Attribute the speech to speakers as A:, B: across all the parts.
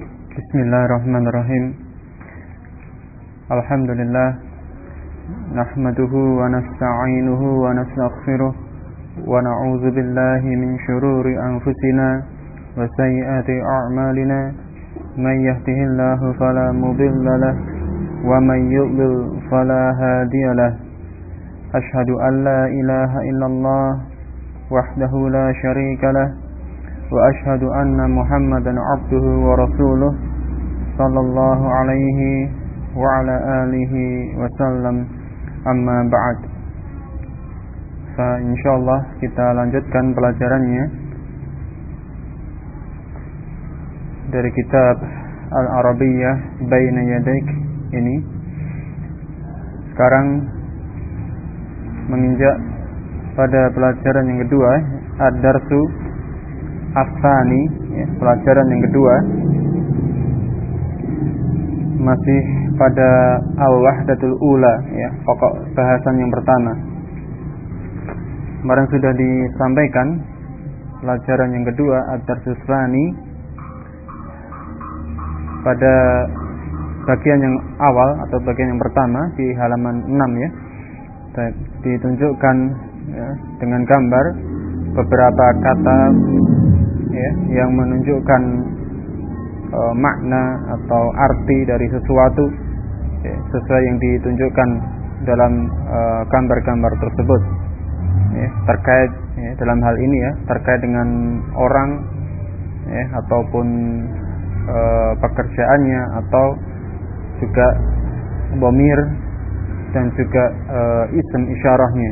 A: Bismillahirrahmanirrahim. Alhamdulillah. Nahmaduhu wa nasta'inuhu wa nastaghfiruh wa na'udzu billahi min shururi anfusina wa sayyiati a'malina. Man yahdihillahu fala mudilla lahu wa man yudlil fala hadiya lahu. Ashhadu an la ilaha illallah wahdahu la syarika lahu wa ashhadu anna Muhammadan 'abduhu wa rasuluh sallallahu alaihi wa ala alihi wa sallam. Amma ba'd. Insyaallah kita lanjutkan pelajarannya dari kitab Al-Arabiyyah Baina Yadaik ini. Sekarang menginjak pada pelajaran yang kedua, ad-darsu Ats-Tsani, pelajaran yang kedua, masih pada al-wahdatul ula, pokok bahasan yang pertama. Kemarin sudah disampaikan pelajaran yang kedua, ad-darsu Ats-Tsani, pada bagian yang awal atau bagian yang pertama di halaman 6 ditunjukkan dengan gambar beberapa kata yang menunjukkan makna atau arti dari sesuatu sesuai yang ditunjukkan dalam gambar-gambar tersebut, terkait dalam hal ini terkait dengan orang ataupun pekerjaannya atau juga dhamir dan juga ism isyarahnya.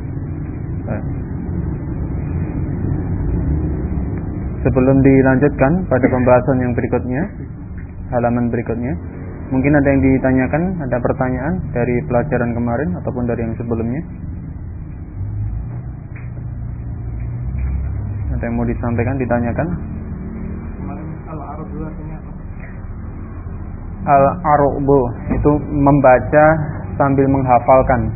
A: Sebelum dilanjutkan pada pembahasan yang berikutnya, halaman berikutnya, mungkin ada yang ditanyakan, ada pertanyaan dari pelajaran kemarin ataupun dari yang sebelumnya. Ada yang mau disampaikan, ditanyakan? Al-Arbu itu membaca sambil menghafalkan.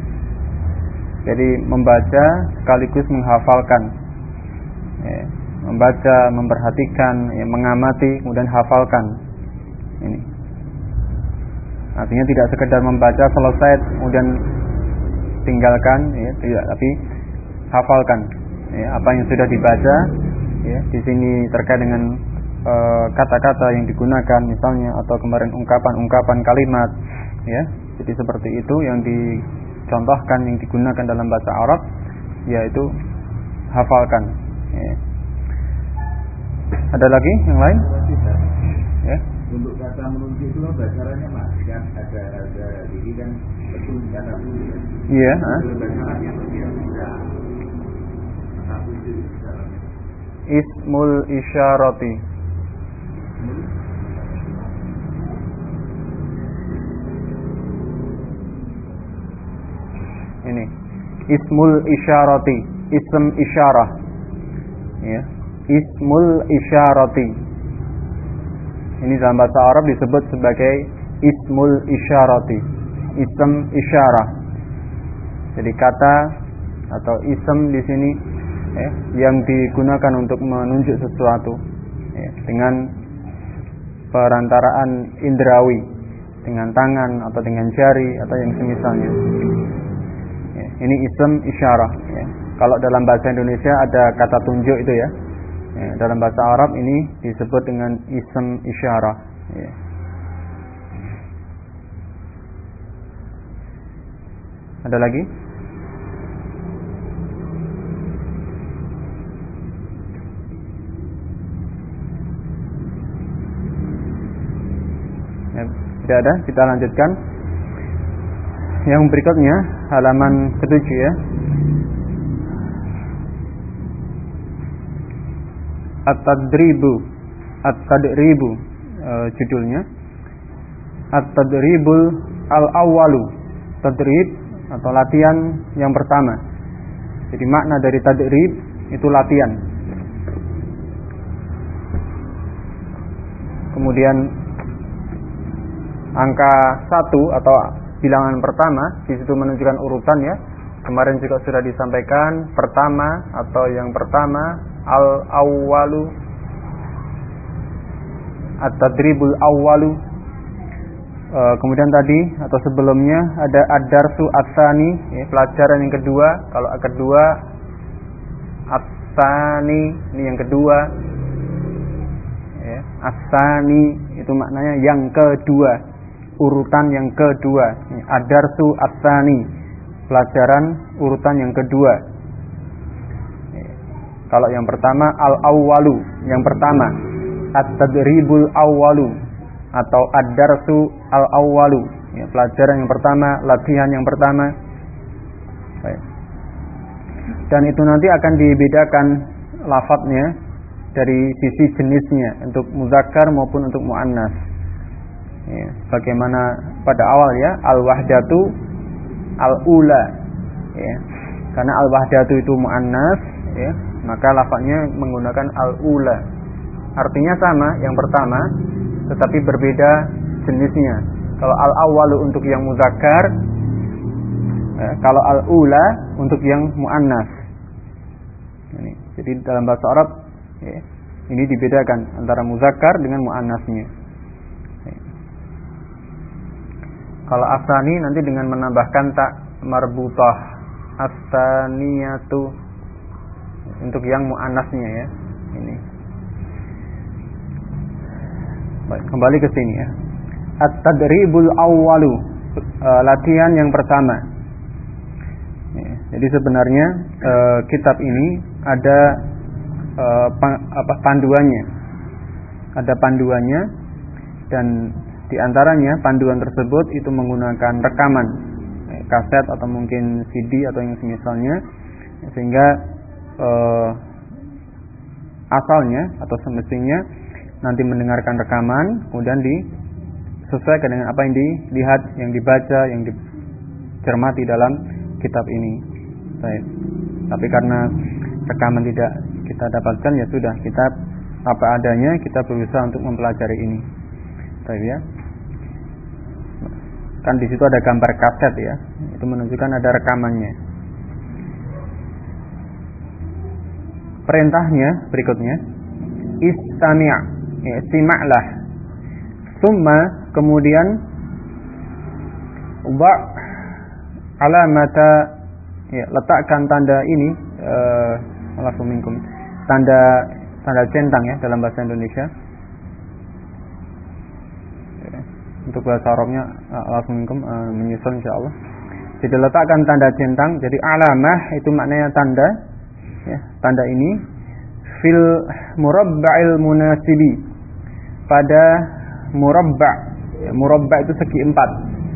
A: Jadi membaca sekaligus menghafalkan. Membaca, memperhatikan, mengamati, kemudian hafalkan. Ini artinya tidak sekedar membaca selesai kemudian tinggalkan, tidak, tapi hafalkan apa yang sudah dibaca. Di sini terkait dengan kata-kata yang digunakan misalnya, atau kemarin ungkapan-ungkapan kalimat, jadi seperti itu yang dicontohkan, yang digunakan dalam bahasa Arab, yaitu hafalkan. Ada lagi yang lain?
B: Untuk kata menunjuk itu bahasanya mas, kan ada diri dan betul kata menunjuk.
A: Iya.
B: Bahasanya bisa kata menunjuk caranya.
A: Ismul isyarati. Ini ismul isyarati, ism isyarah. Ismul isyarati. Ini dalam bahasa Arab disebut sebagai ismul isyarati, ism isyarah. Jadi kata atau ism di sini yang digunakan untuk menunjuk sesuatu dengan perantaraan indrawi, dengan tangan atau dengan jari atau yang semisalnya. Ini ism isyarah. Kalau dalam bahasa Indonesia ada kata tunjuk itu dalam bahasa Arab ini disebut dengan ism isyarah. Ada lagi? Tidak ada, kita lanjutkan. Yang berikutnya halaman ke-7 At-Tadribu judulnya At-Tadribul Al-Awwalu, tadrib atau latihan yang pertama. Jadi makna dari tadrib itu latihan. Kemudian angka 1 atau bilangan pertama di situ menunjukkan urutan ya. Kemarin juga sudah disampaikan pertama atau yang pertama al-awwalu at-tadribul awwalu. Kemudian tadi atau sebelumnya ada ad-darsu ats-tsani, ya, pelajaran yang kedua. Kalau kedua ats-tsani ini yang kedua. Ya, ats-tsani itu maknanya yang kedua, urutan yang kedua. Ad-darsu ats-tsani, pelajaran urutan yang kedua. Kalau yang pertama al-awwalu, yang pertama at-tadribul awwalu atau ad-darsu al-awwalu, ya, pelajaran yang pertama, latihan yang pertama. Baik. Dan itu nanti akan dibedakan lafadznya dari sisi jenisnya untuk muzakkar maupun untuk muannas. Ya, bagaimana pada awal ya, al-wahdatu al-ula, ya. Karena al-wahdatu itu muannas, ya, maka lafadznya menggunakan al-ula. Artinya sama, yang pertama, tetapi berbeda jenisnya. Kalau al-awwalu untuk yang muzakkar, ya, kalau al-ula untuk yang muannas. Ini. Jadi dalam bahasa Arab, ya, ini dibedakan antara muzakkar dengan muannasnya. Ya. Kalau ats-tsani nanti dengan menambahkan tak marbutah, ats-tsaniyatu untuk yang muannasnya, ya. Ini. Baik, kembali ke sini ya. At-tadribul awwalu, latihan yang pertama. Ya, jadi sebenarnya kitab ini ada panduannya. Ada panduannya, dan diantaranya panduan tersebut itu menggunakan rekaman, kaset atau mungkin CD atau yang semisalnya, sehingga asalnya atau semestinya nanti mendengarkan rekaman, kemudian disesuaikan dengan apa yang dilihat, yang dibaca, yang dicermati dalam kitab ini. Baik. Tapi karena rekaman tidak kita dapatkan, ya sudah, kita apa adanya, kita berusaha untuk mempelajari ini. Baik ya. Kan di situ ada gambar kaset ya, itu menunjukkan ada rekamannya. Perintahnya berikutnya, istami', ya, simaklah. Summa, kemudian wa' alamata, ya, letakkan tanda ini, minkum, tanda centang ya dalam bahasa Indonesia. Ya, untuk bahasa Arabnya minkum menyusul insyaallah. Jadi letakkan tanda centang. Jadi alamah itu maknanya tanda, ya, tanda ini fil murabba'il munasibi, pada murabba', ya, murabba' itu segi empat,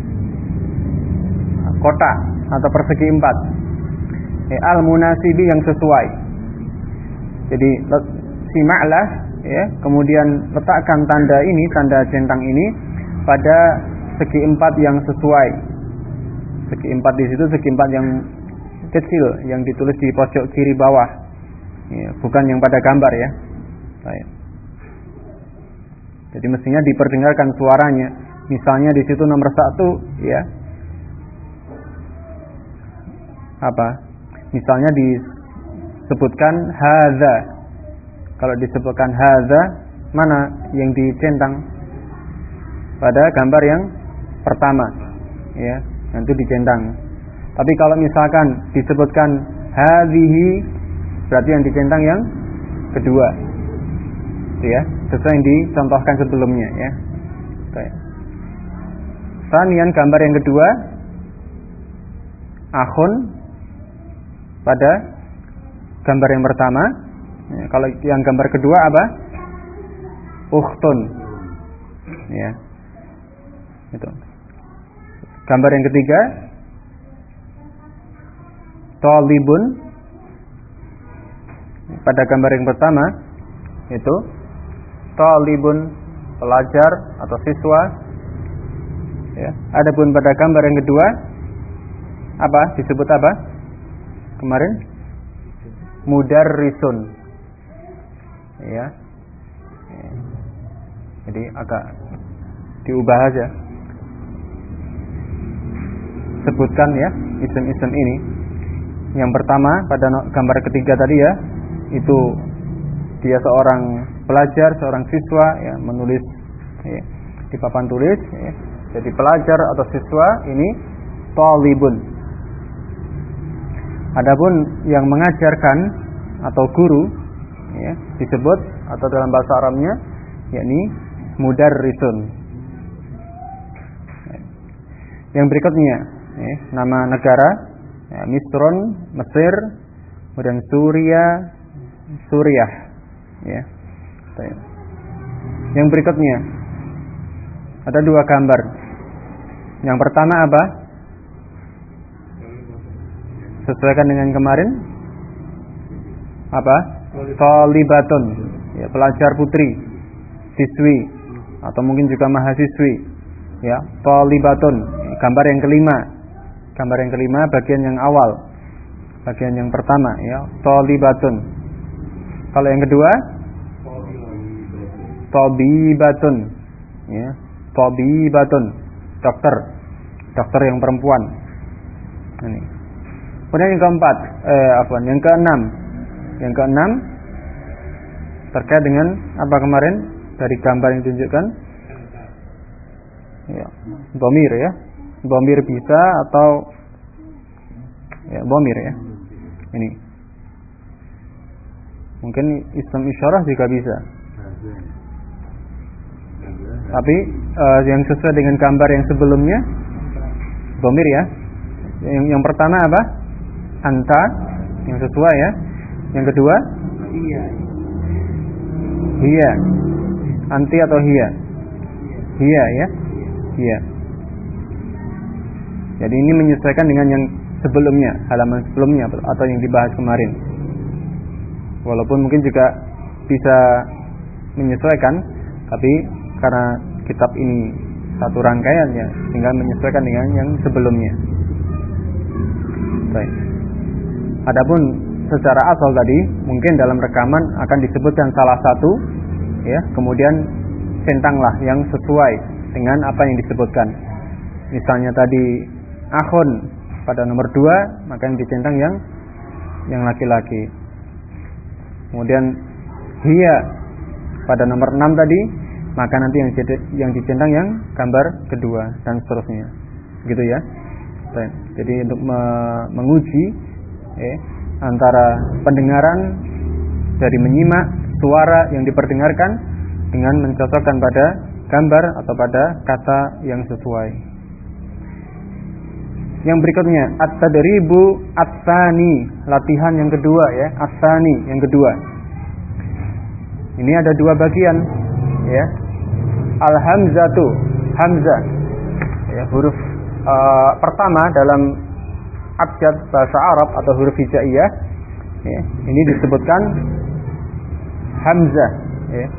A: kotak atau persegi empat, ya, al munasibi yang sesuai. Jadi simaklah, ya, kemudian letakkan tanda ini, tanda centang ini pada segi empat yang sesuai. Segi empat di situ segi empat yang kecil yang ditulis di pojok kiri bawah, ya, bukan yang pada gambar ya. Baik. Jadi mestinya diperdengarkan suaranya. Misalnya di situ nomor 1, ya, apa? Misalnya disebutkan hadza. Kalau disebutkan hadza, mana yang dicentang? Pada gambar yang pertama, ya, nanti dicentang. Tapi kalau misalkan disebutkan hadhihi, berarti yang dicentang yang kedua, ya, sesuai yang dicontohkan sebelumnya, ya. Baik. Sanian, gambar yang kedua, akhun pada gambar yang pertama. Ya, kalau yang gambar kedua apa? Ukhtun, ya. Itu. Gambar yang ketiga, talibun. Pada gambar yang pertama itu talibun, pelajar atau siswa, ya. Adapun pada gambar yang kedua apa? Disebut apa? Kemarin mudarrisun, ya. Jadi agak diubah aja. Sebutkan ya isim-isim ini. Yang pertama pada gambar ketiga tadi ya, itu dia seorang pelajar, seorang siswa, ya, menulis ya, di papan tulis ya. Jadi pelajar atau siswa ini talibun. Adapun yang mengajarkan atau guru ya, disebut atau dalam bahasa Arabnya yakni mudarrisun. Yang berikutnya ya, nama negara ya, Misron, Mesir, kemudian Suriah ya. Yang berikutnya ada dua gambar. Yang pertama apa? Sesuaikan dengan kemarin. Apa? Thalibatun ya, pelajar putri, siswi atau mungkin juga mahasiswi ya, thalibatun. Gambar yang kelima. Gambar yang kelima bagian yang awal. Bagian yang pertama ya, thalibatun. Kalau yang kedua tabibatun ya, tabibatun, dokter yang perempuan. Ini. Kemudian yang keempat, yang keenam terkait dengan apa kemarin dari gambar yang ditunjukkan? Ya, dhamir ya. Dhamir bisa atau ya, dhamir ya. Ini. Mungkin ism isyarah juga bisa. Tapi yang sesuai dengan gambar yang sebelumnya dhamir ya. Yang pertama apa? Anta, yang sesuai ya. Yang kedua hiya. Anti atau hiya? Hiya ya. Hiya. Jadi ini menyesuaikan dengan yang sebelumnya, halaman sebelumnya atau yang dibahas kemarin. Walaupun mungkin juga bisa menyesuaikan, tapi karena kitab ini satu rangkaian ya, tinggal menyesuaikan dengan yang sebelumnya. Baik. Adapun secara asal tadi mungkin dalam rekaman akan disebutkan salah satu ya, kemudian centanglah yang sesuai dengan apa yang disebutkan. Misalnya tadi akhun pada nomor 2, maka yang dicentang yang laki-laki. Kemudian hiya pada nomor 6 tadi, maka nanti yang dicentang yang gambar kedua dan seterusnya. Gitu ya. Jadi untuk menguji antara pendengaran dari menyimak suara yang diperdengarkan dengan mencocokkan pada gambar atau pada kata yang sesuai. Yang berikutnya at-tadribu at-tsani, latihan yang kedua ya, at-tsani yang kedua. Ini ada dua bagian ya. Al-hamzatu, hamzah ya, huruf pertama dalam abjad bahasa Arab atau huruf hijaiyah ya, ini disebutkan hamzah ya.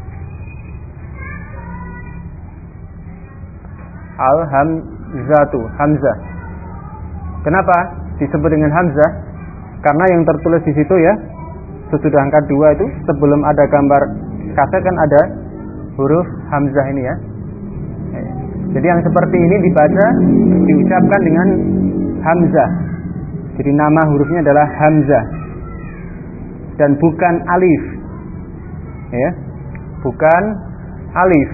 A: Al-hamzatu, hamzah. Kenapa disebut dengan hamzah? Karena yang tertulis di situ ya, sesudah angka 2 itu sebelum ada gambar kaset kan ada huruf hamzah ini ya. Jadi yang seperti ini dibaca, diucapkan dengan hamzah. Jadi nama hurufnya adalah hamzah dan bukan alif, ya, bukan alif.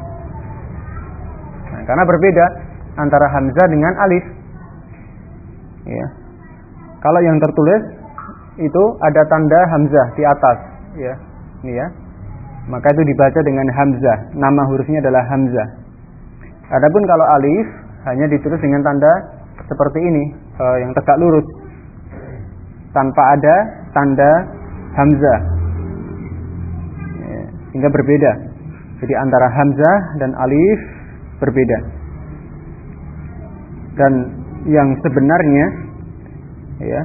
A: Nah, karena berbeda antara hamzah dengan alif. Ya. Kalau yang tertulis itu ada tanda hamzah di atas, ya, ini ya. Maka itu dibaca dengan hamzah. Nama hurufnya adalah hamzah. Adapun kalau alif hanya ditulis dengan tanda seperti ini, yang tegak lurus, tanpa ada tanda hamzah, ya, sehingga berbeda. Jadi antara hamzah dan alif berbeda. Dan yang sebenarnya, ya,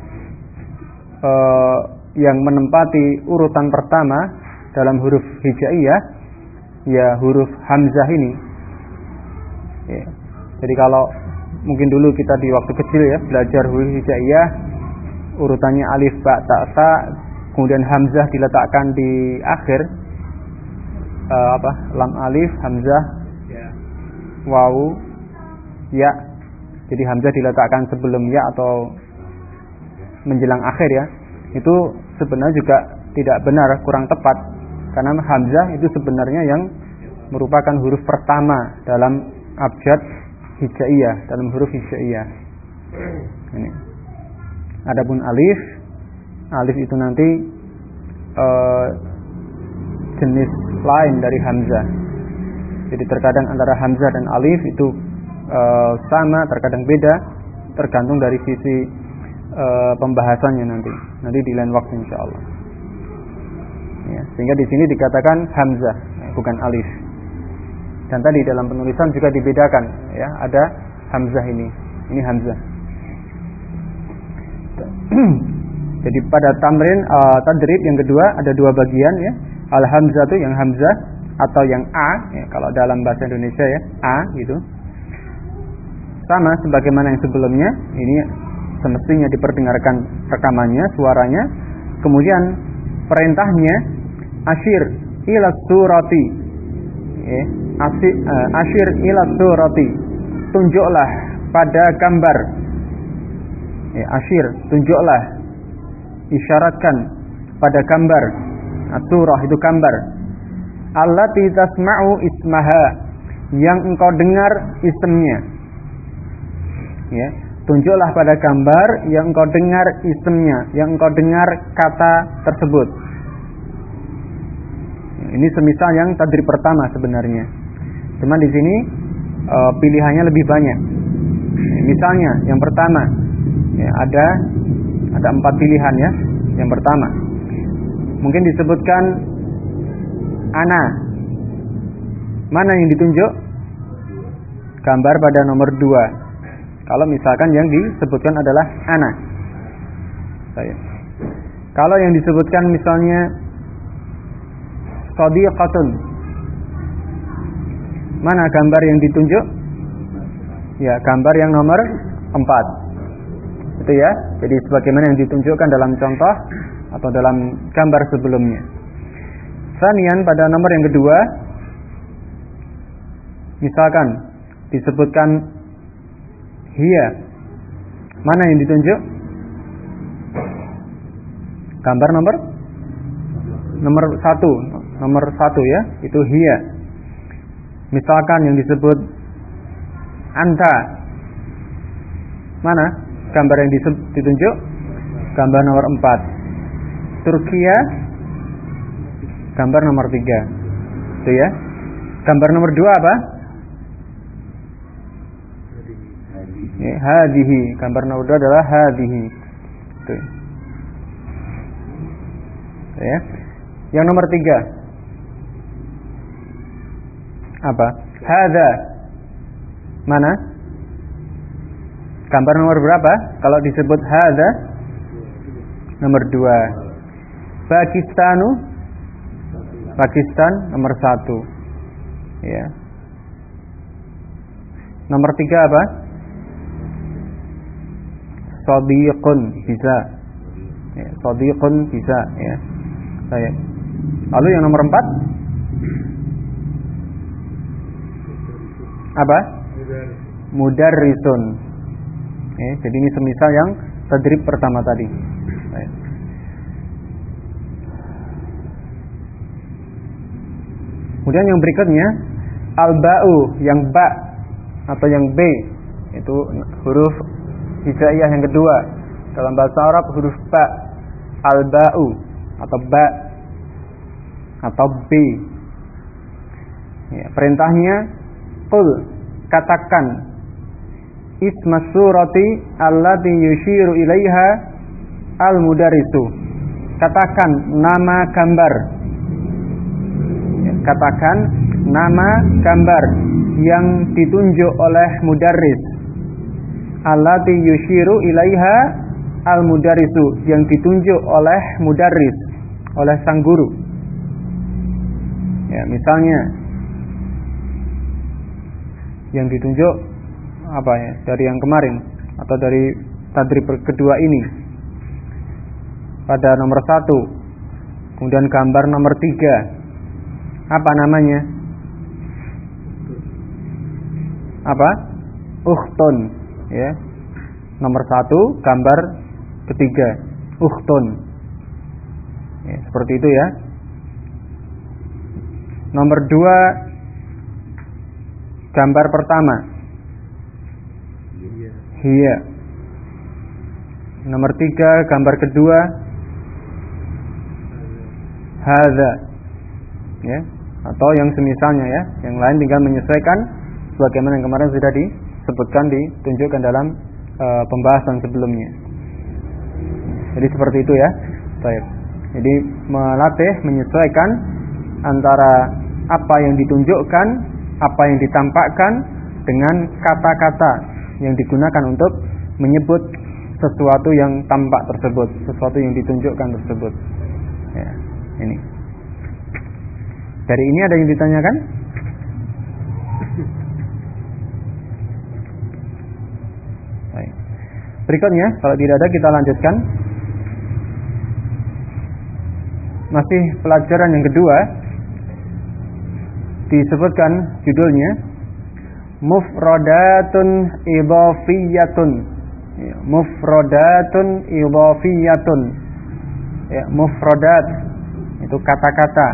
A: yang menempati urutan pertama dalam huruf hijaiyah, ya huruf hamzah ini. Ya. Jadi kalau mungkin dulu kita di waktu kecil ya belajar huruf hijaiyah, urutannya alif, ba, ta, sa, kemudian hamzah diletakkan di akhir, lam alif, hamzah, wawu, ya. Jadi hamzah diletakkan sebelum ya atau menjelang akhir ya. Itu sebenarnya juga tidak benar, kurang tepat. Karena hamzah itu sebenarnya yang merupakan huruf pertama dalam abjad hijaiyah, dalam huruf hijaiyah. Ini. Adapun alif itu nanti jenis lain dari hamzah. Jadi terkadang antara hamzah dan alif itu sama, terkadang beda, tergantung dari sisi pembahasannya nanti di lain waktu insyaallah. Ya, sehingga di sini dikatakan hamzah, bukan alif. Dan tadi dalam penulisan juga dibedakan, ya, ada hamzah ini hamzah. Jadi pada tamrin tadrib yang kedua ada dua bagian, ya. Al hamzah itu yang hamzah atau yang a, ya, kalau dalam bahasa Indonesia ya a gitu. Sama sebagaimana yang sebelumnya, ini semestinya diperdengarkan rekamannya, suaranya. Kemudian perintahnya asyir ila surati, ya, asyir ila surati, tunjuklah pada gambar, ya, asyir, tunjuklah, isyaratkan pada gambar. Surah itu gambar. Allati tasma'u ismaha, yang engkau dengar ismnya, ya, tunjuklah pada gambar yang engkau dengar ismnya, yang engkau dengar kata tersebut. Ini semisal yang tadrib pertama sebenarnya. Cuman di sini pilihannya lebih banyak. Misalnya yang pertama, ya, ada 4 pilihan, ya. Yang pertama mungkin disebutkan ana. Mana yang ditunjuk? Gambar pada nomor 2. Kalau misalkan yang disebutkan adalah ana. Kalau yang disebutkan misalnya shadiqatun, mana gambar yang ditunjuk? Ya, gambar yang nomor 4. Itu ya. Jadi sebagaimana yang ditunjukkan dalam contoh atau dalam gambar sebelumnya. Sanian pada nomor yang kedua, misalkan disebutkan hiya, mana yang ditunjuk? Gambar nomor 1 ya, itu hiya. Misalkan yang disebut anta, mana gambar yang ditunjuk? Gambar nomor 4. Turkiya, gambar nomor 3. Itu ya. Gambar nomor 2 apa? Ya, hadihi. Gambar nomor 2 adalah hadihi. Itu. Ya. Yang nomor 3 apa? Hadza. Mana? Gambar nomor berapa? Kalau disebut hadza, nomor 2. Pakistan nomor 1. Ya. Nomor 3 apa? Shadiqun, bisa. Ya, shadiqun bisa, ya. Saya. Lalu yang nomor 4 apa? Mudarrisun. Ya, jadi ini semisal yang tadrib pertama tadi. Baik. Kemudian yang berikutnya al-ba'u, yang ba atau yang b, itu huruf hijaiyah yang kedua. Dalam bahasa Arab huruf ba, al-ba'u atau ba atau b. Ya, perintahnya qul, katakan, isma surati allati yushiru ilaiha al-mudarrisu, katakan nama gambar. Katakan nama gambar yang ditunjuk oleh mudarris. Allati yushiru ilaiha al-mudarrisu, yang ditunjuk oleh mudarris, oleh sang guru. Ya, misalnya yang ditunjuk apa ya, dari yang kemarin atau dari tadrib kedua ini pada nomor 1. Kemudian gambar nomor 3. Apa namanya? Apa? Ukhtun, ya. Nomor 1, gambar ketiga, ukhtun. Ya, seperti itu ya. Nomor 2 Gambar pertama. Hiya. Nomor 3, gambar kedua. Hadza. Ya, atau yang semisalnya ya. Yang lain tinggal menyesuaikan sebagaimana yang kemarin sudah disebutkan, ditunjukkan dalam pembahasan sebelumnya. Jadi seperti itu ya. Baik. Jadi melatih menyesuaikan antara apa yang ditunjukkan, apa yang ditampakkan dengan kata-kata yang digunakan untuk menyebut sesuatu yang tampak tersebut, sesuatu yang ditunjukkan tersebut. Ya, ini. Dari ini ada yang ditanyakan? Baik. Berikutnya, kalau tidak ada kita lanjutkan. Masih pelajaran yang kedua, disebutkan judulnya Mufradatun Idhafiyatun. Ya, Mufradatun Idhafiyatun. Ya, mufradat itu kata-kata,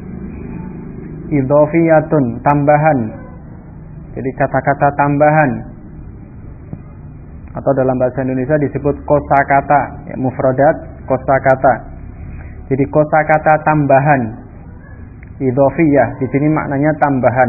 A: idhafiyatun tambahan. Jadi kata-kata tambahan, atau dalam bahasa Indonesia disebut kosakata. Ya, mufradat kosakata. Jadi kosakata tambahan, idhofiyah di sini maknanya tambahan.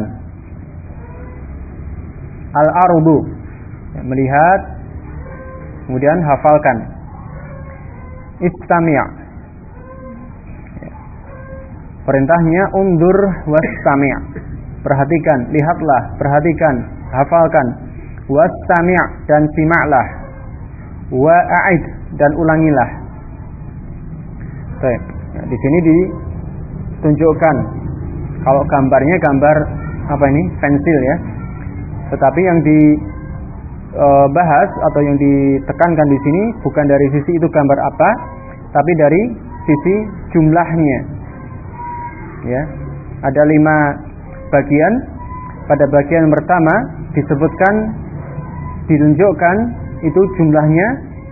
A: Al-ardu, ya, melihat, kemudian hafalkan. Istami', ya. Perintahnya undur wastami', perhatikan, lihatlah, perhatikan, hafalkan. Wastami' dan simaklah. Wa'id dan ulangilah. Baik, ya, di sini ditunjukkan kalau gambarnya gambar apa ini? Pensil ya. Tetapi yang dibahas atau yang ditekankan di sini bukan dari sisi itu gambar apa, tapi dari sisi jumlahnya. Ya, ada 5 bagian. Pada bagian pertama disebutkan, ditunjukkan itu jumlahnya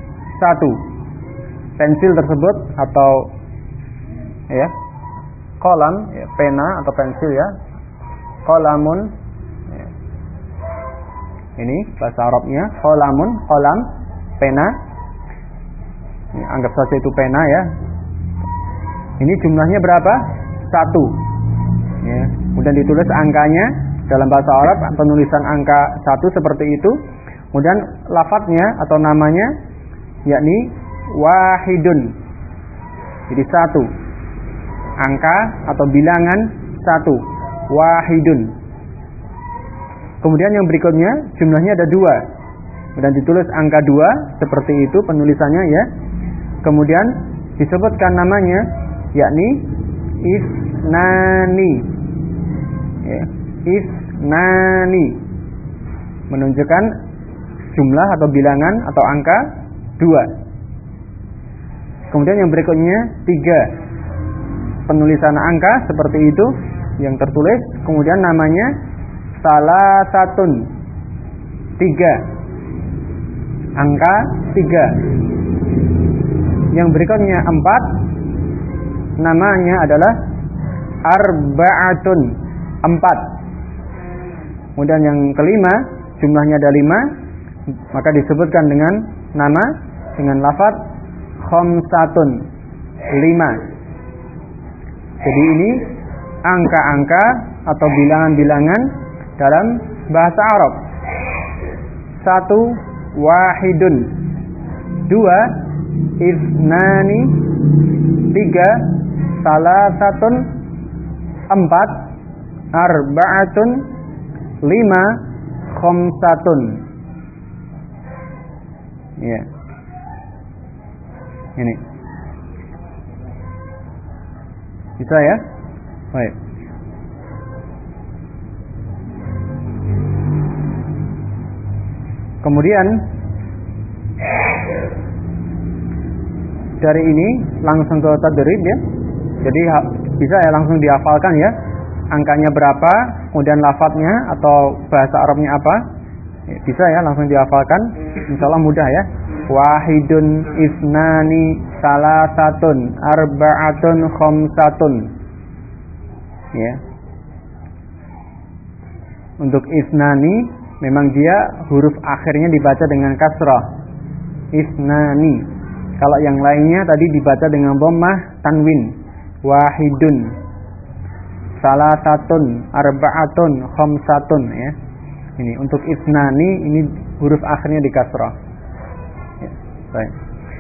A: 1. Pensil tersebut atau ya kolam, ya, pena atau pensil ya, kolamun, ya. Ini bahasa Arabnya kolamun, kolam, pena, ya, anggap saja itu pena ya. Ini jumlahnya berapa? 1 ya. Kemudian ditulis angkanya dalam bahasa Arab, penulisan angka 1 seperti itu. Kemudian lafadznya atau namanya yakni wahidun. Jadi 1, angka atau bilangan 1, wahidun. Kemudian yang berikutnya jumlahnya ada 2, dan ditulis angka 2 seperti itu penulisannya ya. Kemudian disebutkan namanya yakni isnani ya, isnani, menunjukkan jumlah atau bilangan atau angka 2. Kemudian yang berikutnya 3, penulisan angka seperti itu yang tertulis. Kemudian namanya salasatun, 3, angka 3. Yang berikutnya 4, namanya adalah arba'atun, 4. Kemudian yang kelima, jumlahnya ada 5, maka disebutkan dengan nama, dengan lafadz khamsatun, 5. Jadi ini angka-angka atau bilangan-bilangan dalam bahasa Arab. 1, wahidun. 2, isnani. 3, salasatun. 4, arba'atun. 5, khamsatun. Ya. Ini bisa ya? Baik. Kemudian dari ini langsung ke tadrib ya. Jadi bisa ya langsung dihafalkan ya. Angkanya berapa, kemudian lafadznya atau bahasa Arabnya apa. Ya, bisa ya langsung dihafalkan. Insyaallah mudah ya. Wahidun, isnani, salasatun, arba'atun, khamsatun. Ya. Untuk isnani memang dia huruf akhirnya dibaca dengan kasrah. Isnani. Kalau yang lainnya tadi dibaca dengan dhammah tanwin. Wahidun, salasatun, arba'atun, khamsatun ya. Ini untuk isnani ini huruf akhirnya di kasrah. Ya, baik.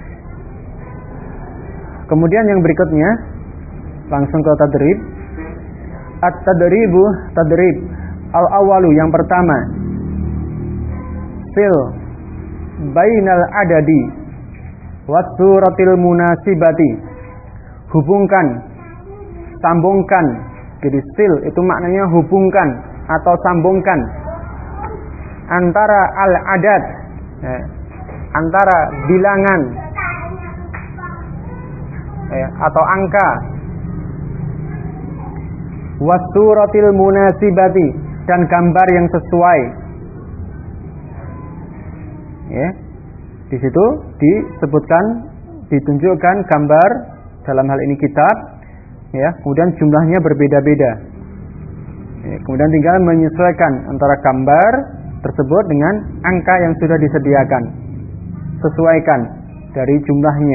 A: Kemudian yang berikutnya langsung ke tadrib. At-tadribu, tadrib. Al-awalu yang pertama. Sil bainal adadi was-suratil munasibati. Hubungkan, sambungkan. Jadi sil itu maknanya hubungkan atau sambungkan antara al-adad, antara bilangan atau angka, was-suratil munasibati, dan gambar yang sesuai. Ya. Di situ disebutkan, ditunjukkan gambar dalam hal ini kitab, ya. Kemudian jumlahnya berbeda-beda. Ya, kemudian tinggal menyesuaikan antara gambar tersebut dengan angka yang sudah disediakan. Sesuaikan dari jumlahnya.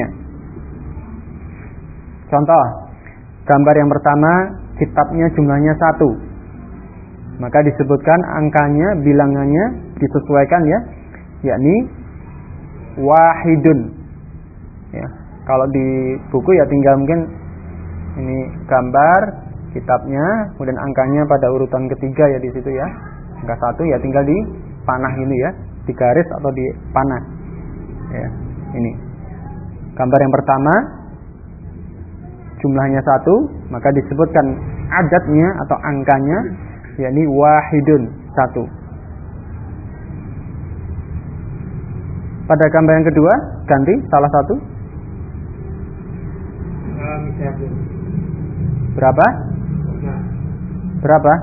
A: Contoh, gambar yang pertama, kitabnya jumlahnya 1. Maka disebutkan angkanya, bilangannya disesuaikan ya, yakni wahidun. Ya, kalau di buku ya tinggal mungkin ini gambar kitabnya, kemudian angkanya pada urutan ketiga ya di situ ya. Angka 1 ya tinggal di panah ini ya, di garis atau di panah. Ya, ini. Gambar yang pertama jumlahnya 1, maka disebutkan adadnya atau angkanya yakni wahidun, 1. Pada gambar yang kedua ganti salah satu. Berapa? Berapa?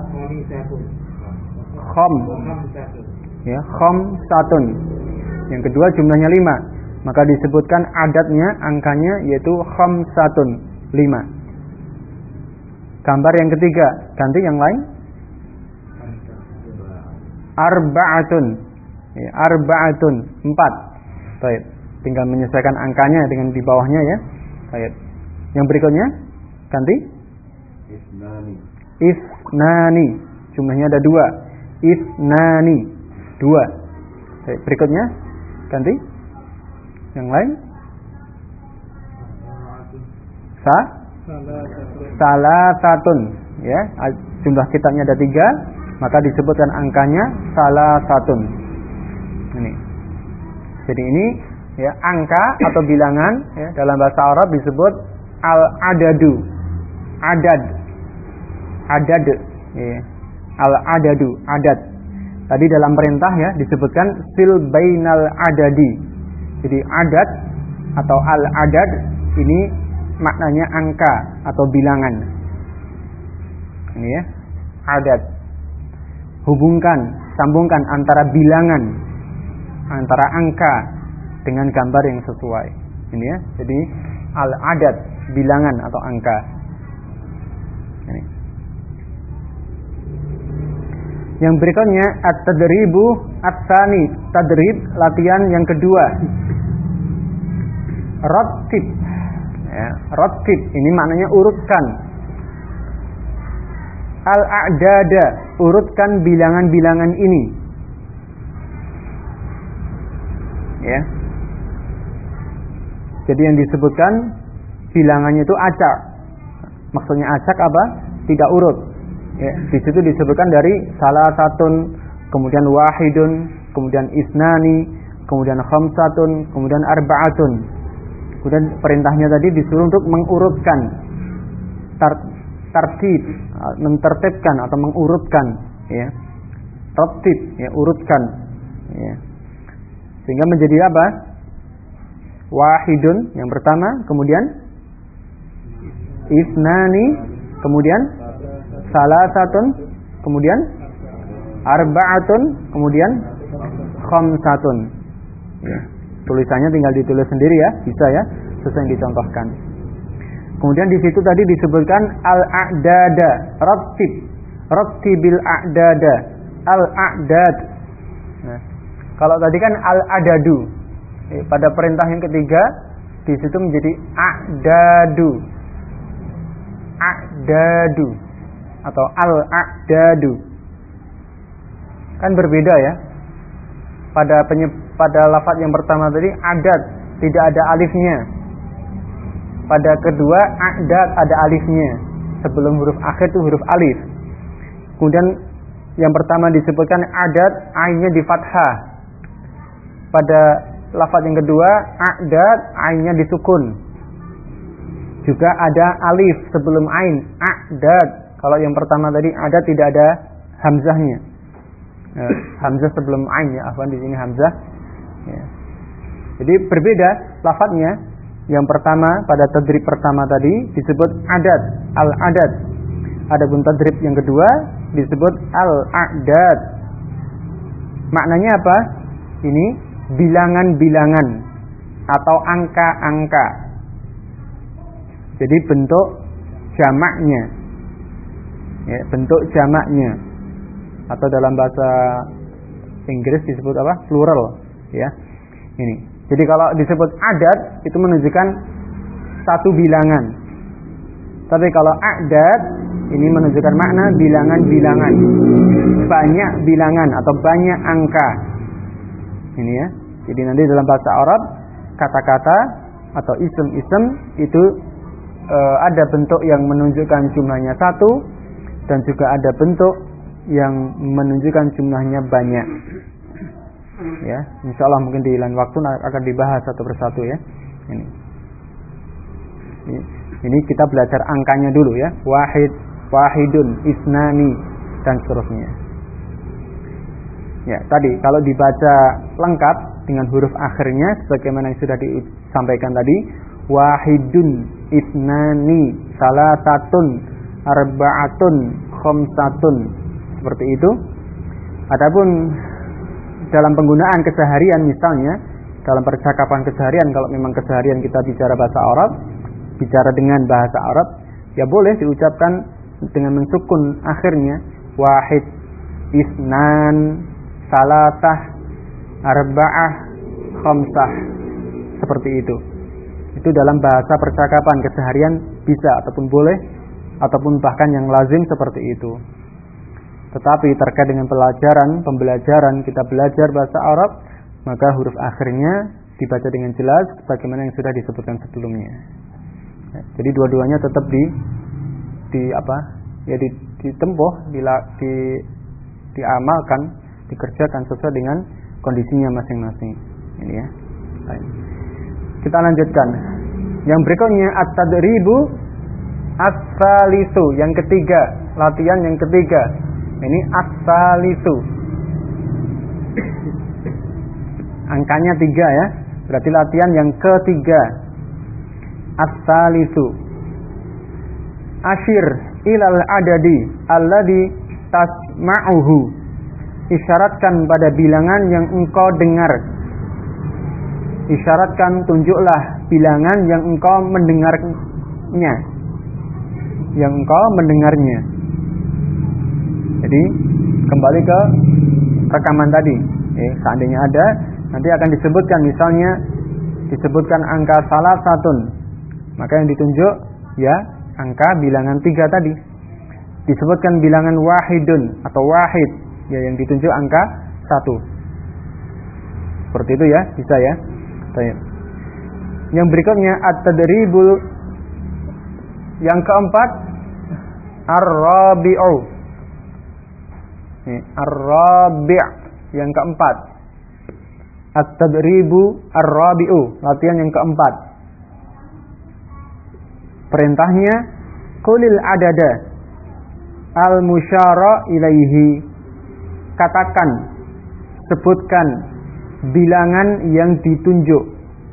A: Khom. Ya, khom satun. Yang kedua jumlahnya 5. Maka disebutkan adatnya, angkanya yaitu khom satun, 5. Gambar yang ketiga, ganti yang lain. Arba'atun. Ya, arba'atun, 4. Baik. Tinggal menyesuaikan angkanya dengan di bawahnya ya. Baik. Yang berikutnya ganti. Isnani. Jumlahnya ada 2. Isnani, 2. Baik, berikutnya ganti. Yang lain. Salasatun. Ya, jumlah kitabnya ada 3, maka disebutkan angkanya salasatun. Ini. Jadi ini ya, angka atau bilangan ya, dalam bahasa Arab disebut al-adadu. Adad ya. Al-adadu, adad. Tadi dalam perintah ya disebutkan sil bainal adadi. Jadi adad atau al-adad ini maknanya angka atau bilangan. Ini ya, adad. Hubungkan, sambungkan antara bilangan, antara angka dengan gambar yang sesuai. Ini ya, jadi al-adad, bilangan atau angka. Ini. Yang berikutnya at-tadribu at-tsani, tadrib latihan yang kedua. Rattib. Ya, rattib ini maknanya urutkan. Al-a'dada, urutkan bilangan-bilangan ini. Ya. Jadi yang disebutkan bilangannya itu acak. Maksudnya acak apa? Tidak urut. Ya, di situ disebutkan dari salasatun, kemudian wahidun, kemudian isnani, kemudian khamsatun, kemudian arba'atun. Kemudian perintahnya tadi disuruh untuk mengurutkan, tartib, mentertibkan atau mengurutkan, ya. Rattib, ya, urutkan, ya. Sehingga menjadi apa? Wahidun yang pertama, kemudian isnani, kemudian salasatun, kemudian arba'atun, kemudian khamsatun. Ya. Tulisannya tinggal ditulis sendiri ya, bisa ya, sesuai yang dicontohkan. Kemudian di situ tadi disebutkan al-a'dada, rattibil a'dada, al-a'dad. Nah, kalau tadi kan al-adadu. Pada perintah yang ketiga di situ menjadi a'dadu. A'dadu atau al-a'dadu. Kan berbeda ya. Pada lafaz yang pertama tadi adat, tidak ada alifnya. Pada kedua a'dad ada alifnya. Sebelum huruf akhir itu huruf alif. Kemudian yang pertama disebutkan adat, ainnya di fathah. Pada lafaz yang kedua a'dad, ainnya disukun. Juga ada alif sebelum ain, a'dad. Kalau yang pertama tadi adat tidak ada hamzahnya. Hamzah sebelum ain ya, afwan di sini hamzah. Ya. Jadi berbeda lafaznya. Yang pertama pada tadrib pertama tadi disebut adat, al-adat. Adapun tadrib yang kedua disebut al-a'dad. Maknanya apa? Ini bilangan-bilangan atau angka-angka. Jadi bentuk jamaknya. Ya, bentuk jamaknya. Atau dalam bahasa Inggris disebut apa? Plural, ya. Ini. Jadi kalau disebut adat itu menunjukkan satu bilangan. Tapi kalau a'dad ini menunjukkan makna bilangan-bilangan. Banyak bilangan atau banyak angka. Ini ya. Jadi nanti dalam bahasa Arab kata-kata atau isim-isim itu ada bentuk yang menunjukkan jumlahnya satu dan juga ada bentuk yang menunjukkan jumlahnya banyak. Ya, insyaallah mungkin di lain waktu akan dibahas satu persatu ya. Ini kita belajar angkanya dulu ya. Wahid, wahidun, isnani dan seterusnya. Ya, tadi kalau dibaca lengkap dengan huruf akhirnya sebagaimana yang sudah disampaikan tadi, wahidun, isnani, salasatun, arba'atun, khamsatun. Seperti itu. Adapun dalam penggunaan keseharian misalnya, dalam percakapan keseharian, kalau memang keseharian kita bicara bahasa Arab, bicara dengan bahasa Arab, ya boleh diucapkan dengan mensukun akhirnya, wahid, isnan, salasah, arba'ah, khamsah. Seperti itu. Itu dalam bahasa percakapan keseharian bisa ataupun boleh, ataupun bahkan yang lazim seperti itu. Tetapi terkait dengan pembelajaran kita belajar bahasa Arab, maka huruf akhirnya dibaca dengan jelas sebagaimana yang sudah disebutkan sebelumnya. Jadi dua-duanya tetap ditempuh, diamalkan, dikerjakan sesuai dengan kondisinya masing-masing. Ini ya. Kita lanjutkan. Yang berikutnya at-tadribu as-salisu, yang ketiga, latihan yang ketiga. Ini as-salisu. Angkanya 3 ya. Berarti latihan yang ketiga. As-salisu. Asyir ilal adadi alladhi tasma'uhu. Isyaratkan pada bilangan yang engkau dengar. Isyaratkan, tunjuklah bilangan yang engkau mendengarnya. Yang engkau mendengarnya. Jadi kembali ke rekaman tadi. Seandainya ada, nanti akan disebutkan, misalnya disebutkan angka salasatun, maka yang ditunjuk ya angka bilangan 3 tadi. Disebutkan bilangan wahidun atau wahid, ya yang ditunjuk angka 1. Seperti itu ya, bisa ya. Baik. Yang berikutnya at-tadribul yang keempat, ar-rabi'u. Ar-rabi' yang keempat. At-tadribu ar-rabi'u, latihan yang keempat. Perintahnya qulil adada al-musyara ilaihi. Katakan, sebutkan bilangan yang ditunjuk.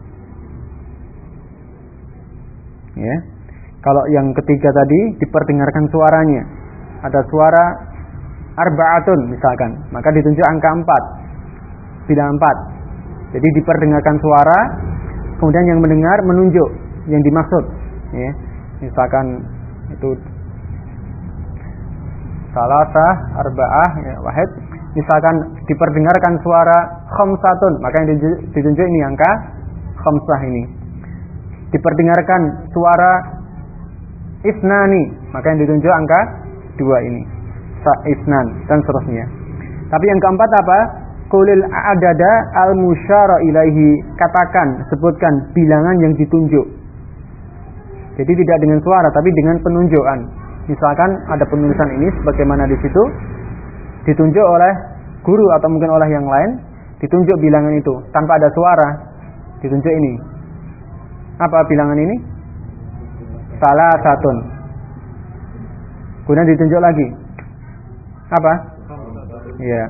A: Ya. Kalau yang ketiga tadi diperdengarkan suaranya. Ada suara arba'atun misalkan, maka ditunjuk angka 4, bilangan 4. Jadi diperdengarkan suara, kemudian yang mendengar menunjuk yang dimaksud. Ya. Misalkan itu salasah, arba'ah, ya, wahid.
C: Misalkan diperdengarkan suara khamsatun, maka yang ditunjuk ini angka khamsah ini. Diperdengarkan suara isnani, maka yang ditunjuk angka 2 ini. Isnan dan seterusnya. Tapi yang keempat apa? Qulil adada al-musyara ilaihi, katakan, sebutkan bilangan yang ditunjuk. Jadi tidak dengan suara tapi dengan penunjukan. Misalkan ada penulisan ini sebagaimana di situ ditunjuk oleh guru atau mungkin oleh yang lain, ditunjuk bilangan itu tanpa ada suara, ditunjuk ini. Apa bilangan ini? Salasatun. Kemudian ditunjuk lagi. Apa? Iya.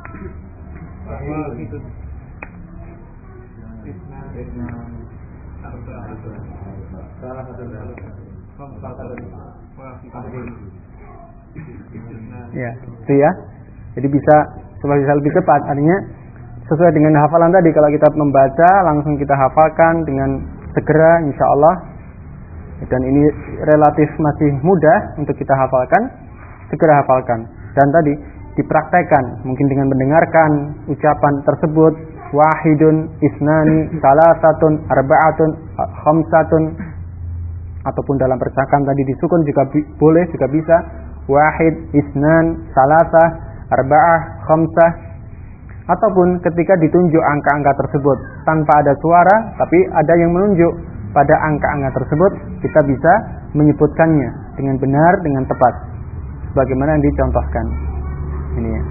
C: Ya, itu ya. Jadi bisa lebih cepat. Artinya sesuai dengan hafalan tadi, kalau kita membaca langsung kita hafalkan dengan segera insyaallah. Dan ini relatif masih mudah untuk kita hafalkan, segera hafalkan. Dan tadi dipraktekkan, mungkin dengan mendengarkan ucapan tersebut, wahidun, isnani, salasatun, arba'atun, khamsatun, ataupun dalam percakapan tadi disukun juga boleh, juga bisa, wahid, isnan, salasah, arba'ah, khamsah, ataupun ketika ditunjuk angka-angka tersebut tanpa ada suara tapi ada yang menunjuk pada angka-angka tersebut, kita bisa menyebutkannya dengan benar, dengan tepat sebagaimana yang dicontohkan. Ini ya.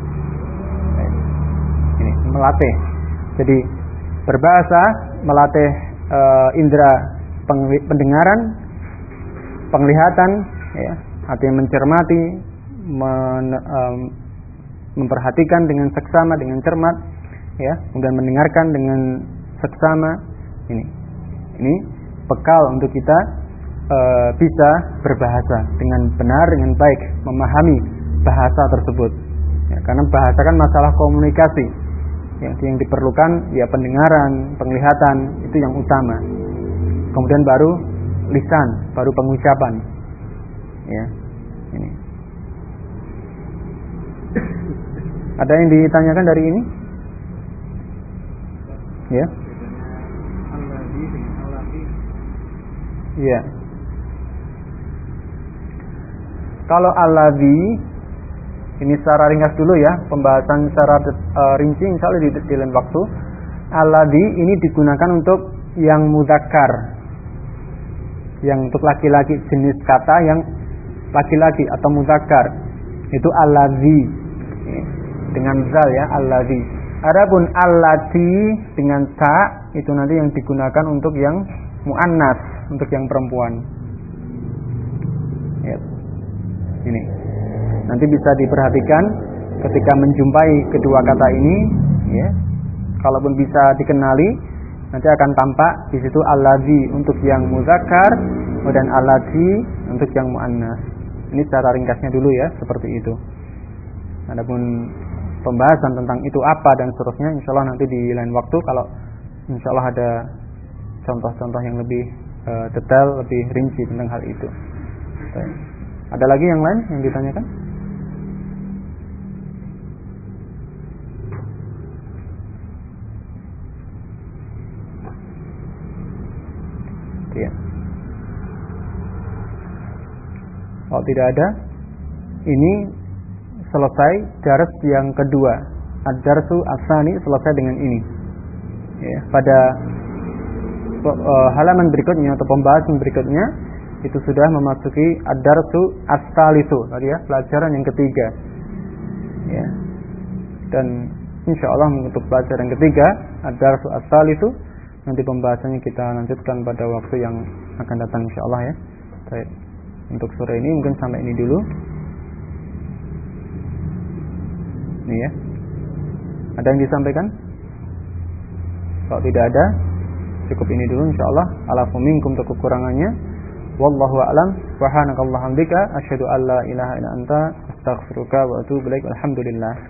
C: Ini melatih. Jadi berbahasa melatih indera pendengaran, penglihatan, ya, artinya mencermati, memperhatikan dengan seksama, dengan cermat, ya, kemudian mendengarkan dengan seksama. Ini bekal untuk kita bisa berbahasa dengan benar, dengan baik, memahami bahasa tersebut. Ya, karena bahasa kan masalah komunikasi. Yang diperlukan ya pendengaran, penglihatan, itu yang utama. Kemudian baru lisan, baru pengucapan. Ya, ini. Ada yang ditanyakan dari ini? Ya. Iya. Kalau alladzi, ini secara ringkas dulu ya, pembahasan secara rinci insyaallah di lain waktu. Alladzi ini digunakan untuk yang mudzakkar, yang untuk laki-laki, jenis kata yang laki-laki atau mudzakkar, itu alladzi dengan zal ya, alladzi. Adapun allati dengan ta itu nanti yang digunakan untuk yang muannas, untuk yang perempuan. Ya. Ini nanti bisa diperhatikan ketika menjumpai kedua kata ini, ya. Kalaupun bisa dikenali, nanti akan tampak di situ alladzi untuk yang muzakkar dan allati untuk yang muannas. Ini secara ringkasnya dulu ya, seperti itu. Adapun pembahasan tentang itu apa dan seterusnya insyaallah nanti di lain waktu, kalau insyaallah ada contoh-contoh yang lebih detail, lebih rinci tentang hal itu. Ada lagi yang lain yang ditanyakan? Ya. Kalau tidak ada, ini selesai dars yang kedua. Ad-darsu ats-tsani selesai dengan ini. Ya, pada halaman berikutnya atau pembahasan berikutnya itu sudah memasuki ad-darsu ats-tsalitsu, tadi ya, pelajaran yang ketiga. Ya. Dan insyaallah untuk pelajaran ketiga, ad-darsu ats-tsalitsu, nanti pembahasannya kita lanjutkan pada waktu yang akan datang insyaallah ya. Baik. Untuk sore ini mungkin sampai ini dulu. Ini ya. Ada yang disampaikan? Kalau tidak ada, cukup ini dulu insyaallah. Alafu minkum untuk kekurangannya. Wallahu a'lam. Subhanakallahumma hamdika asyhadu an la ilaha illa anta astaghfiruka wa atubu ilaik. Alhamdulillah.